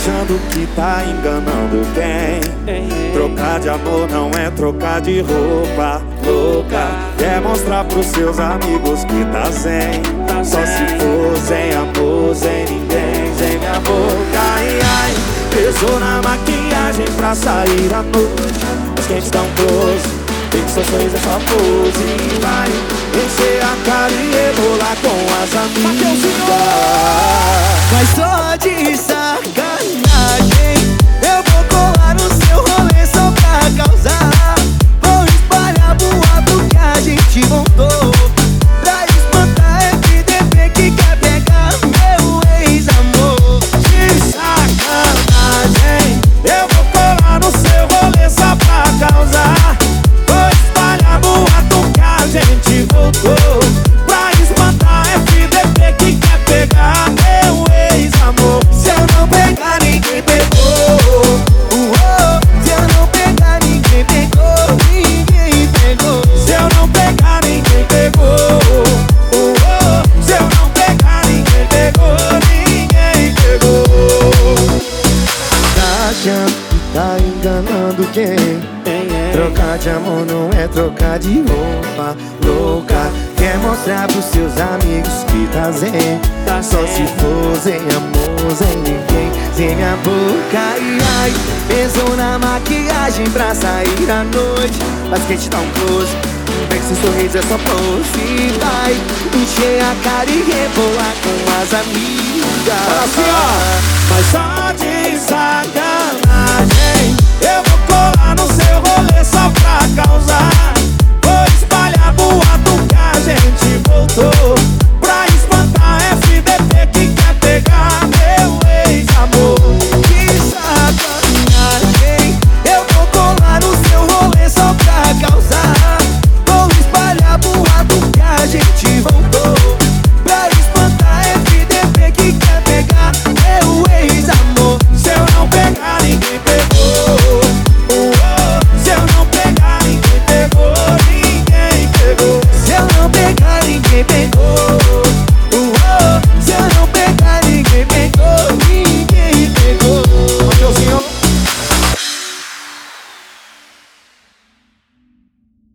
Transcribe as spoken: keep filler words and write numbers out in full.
achando que tá enganando quem? Trocar de amor não é trocar de roupa. Louca, quer mostrar pros seus amigos que tá zen. Só se for sem amor, sem ninguém, sem minha boca. Ai, ai, pesou na maquiagem pra sair à noite. Mas quente tão close, vê que seu sorriso é só pose. Vai encher a cara e rebolar com as amigas. Mas só de sacanagem eu vou colar no seu rolê só pra causar. Vou espalhar boato que a gente montou pra espantar F D P que quer pegar meu ex-amor. De sacanagem eu vou colar no seu rolê só pra causar. Vou espalhar boato que a gente voltou pra espantar F D P que quer pegar meu ex-amor. Se eu não pegar, ninguém pegou. Uou. Se eu não pegar, ninguém pegou. Ninguém pegou. Se eu não pegar, ninguém pegou. Uou. Se eu não pegar, ninguém pegou. Ninguém pegou. Tá achando que tá enganando quem? Trocar de amor não é trocar de roupa. Louca, quer mostrar pros seus amigos que tá zen. Só se for sem amor, sem ninguém, sem minha boca. Ai, ai, pensou na maquiagem pra sair à noite. Mas quem te dá um close, vê que seu sorriso é só pose. Vai encher a cara e rebolar com as amigas. Assim, ó, mas só de